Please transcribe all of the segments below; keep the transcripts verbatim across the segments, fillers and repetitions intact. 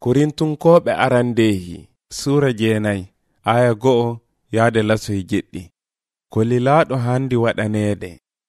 Korintunkoɓe arandehi sura jeenayi aya go'o yaade lasoy jeɗɗi. Ko lilaaɗo handi waɗaneede.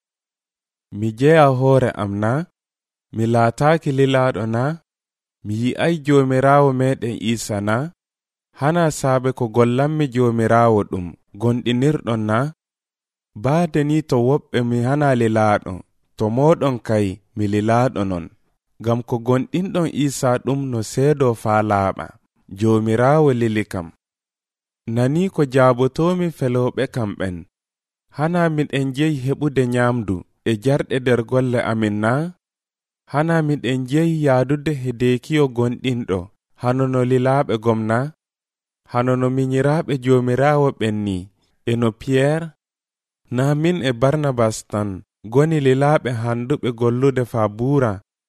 Mi jeya hoore am na? Mi laataaki lilaaɗo na? Mi yi'ay joomiraawo meɗen Iisa na? Hana saabe ko gollanmi joomiraawo ɗum gonɗinirɗon na? Baade ni to woɓɓe mi hana lilaaɗo, to moɗon kay mi lilaaɗo non. Gam ko gonɗinɗon Iisa ɗum no seedo faa laaɓa, joomiraawo lili kam. Nani ko jaabotomi feloɓe kam ɓen. Hana miɗen jeyi heɓude nyamdu e jarɗe nder golle amin na? Hana miɗen jeyi yaadude hedekiyo gonɗinɗo hanono lilaaɓe gomna? Hanono minyiraaɓe joomiraawo ɓen ni, eno Piyeer? Na min e Barnabas tan goni lilaaɓe handuɓe gollude faa buura?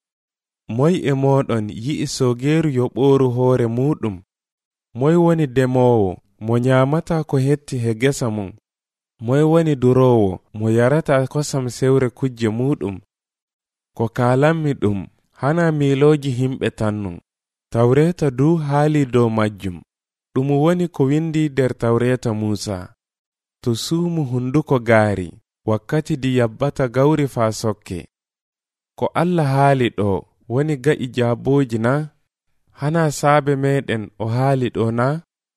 Moy e moɗon yi'i sogeeru yoɓooru hoore muɗum? Moy woni demowo mo nyaamata ko hetti he gesa mum? Moy woni duroowo mo yarata kosam sewre kujje muɗum? Ko kaalanmi ɗum hana miilooji himɓe tannu. Tawreeta du haali dow majjum. Ɗum woni ko windi nder tawreeta Muusa. To suumu hunduko gaari, wakkati di yabbata gawri faa sokke. Ko Allah haali ɗo woni ga'i jaabooji na? Hana saabe meɗen o haali ɗo na?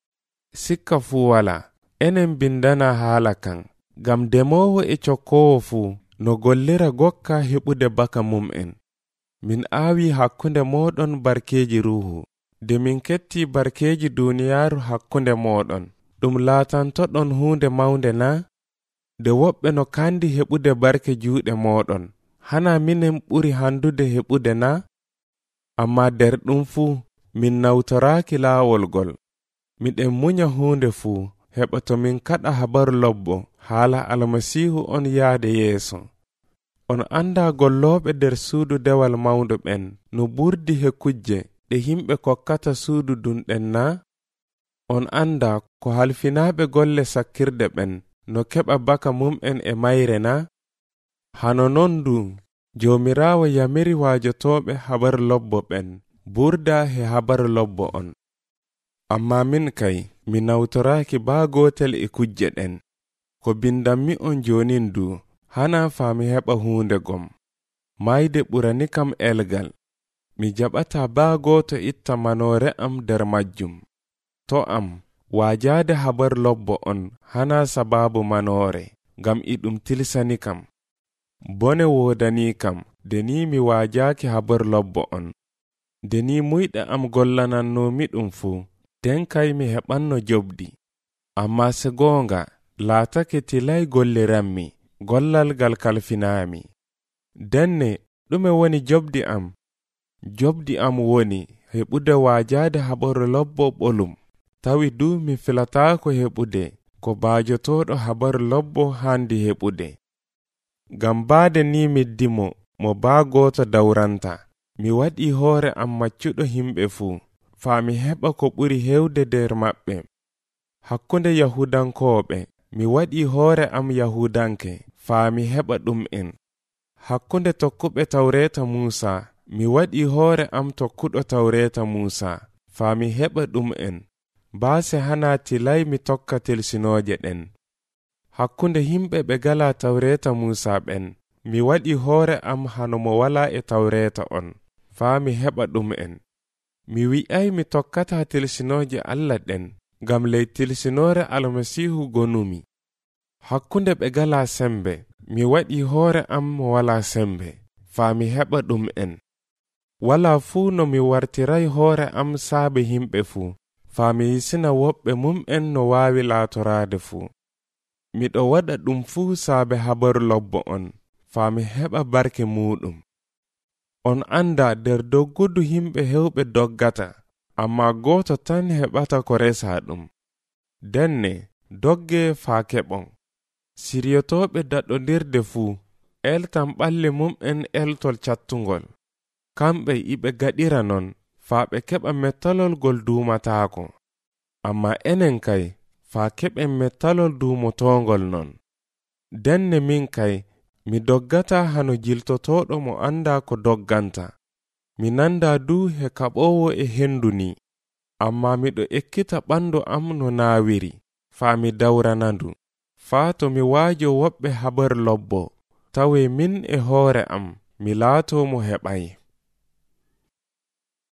Sikka fuu wala, enen bindana haala kan, gam demowo e cokkowo fuu no gollira gokka heɓude baka mum'en. Min aawi hakkunde moɗon barkeeji ruuhu, de min ketti barkeeji duniyaaru hakkunde moɗon, ɗum laatantoɗon huunde mawnde na? De woɓɓe no kandi heɓude barke juuɗe moɗon, hana minen ɓuri handude heɓude na? Amma der ɗum fuu min nawtoraaki laawol gol. Miɗen munya huunde fuu heɓa to min kaɗa habaru lobbo haala almasiihu on yaade yeeso. On anda gollooɓe nder suudu dewal mawndu ɓen no ɓurdi he kujje ɗe himɓe kokkata suudu dunɗen na? On anda ko halfinaaɓe golle sakkirde ɓen no keɓa baka mum'en e mayre na? Hano non du joomiraawo yamiri waajotooɓe habaru lobbo ɓen burda he habaru lobbo on. Amma min kay mi nawtoraaki baa gootel e kujje ɗen. Ko bindanmi on jonin du hana faami heɓa huunde gom. Mayde ɓurani kam elgal. Mi jaɓata baa gooto itta manoore am nder majjum. To am waajaade habaru lobbo on hana sababu manoore, gam iɗum tilsani kam. Bone woodani kam de ni mi waajaaki habaru lobbo on. De ni muyɗe am gollanannomi ɗum fuu, den kay mi heɓanno jobdi. Amma se goonga laatake tilay golliranmi, gollal gal kalfinaami. Denne ɗume woni jobdi am? Jobdi am woni heɓude waajaade habaru lobbo ɓolum, tawi du mi filataako heɓude ko baajotooɗo habaru lobbo handi heɓude. Gam baade ni middimo mo baa gooto dawranta, mi waɗi hoore am maccuɗo himɓe fuu, faa mi heɓa ko ɓuri hewde nder maɓɓe. Hakkunde Yahudankooɓe mi waɗi hoore am Yahudanke, faa mi heɓa ɗum en. Hakkunde tokkuɓe tawreeta Muusa mi waɗi hoore am tokkuɗo tawreeta Muusa, faa mi heɓa ɗum en. Baase hana tilay mi tokka telsinooje ɗen. Hakkunde himɓe ɓe gala tawreeta Muusa ɓen mi waɗi hoore am hano mo wala e tawreeta on, faa mi heɓa ɗum en. Mi wi'ay mi tokkata tilsinooje Allah ɗen, gam ley tilsinoore almasiihu gonumi. Hakkunde ɓe gala sembe mi waɗi hoore am mo wala sembe, faa mi heɓa ɗum en. Wala fuu no mi wartiray hoore am saabe himɓe fuu, faa mi yisina woɓɓe mum'en no waawi laatoraade fuu. Miɗo waɗa ɗum fuu saabe habaru lobbo on, faa mi heɓa barke muɗum. On anda nder doggudu himɓe hewɓe doggata, amma gooto tan heɓata ko resa ɗum. Denne dogge faa keɓon. Siriyotooɓe daɗɗondirde fuu eltan ɓalli mum'en eltol cattungol. Kamɓe iɓe gaɗira non faa ɓe keɓa mettalol gol duumataako. Amma enen kay faa keɓen mettalol duumotongol non. Denne min kay mi doggata hano jiltotoɗo mo anda ko dogganta. mi nanda du he kaɓowo e hendu ni, amma miɗo ekkita ɓandu am no naawiri, faa mi dawrana ndu, faa to mi waajo woɓɓe habar lobbo, tawe min e hoore am mi laato mo heɓay.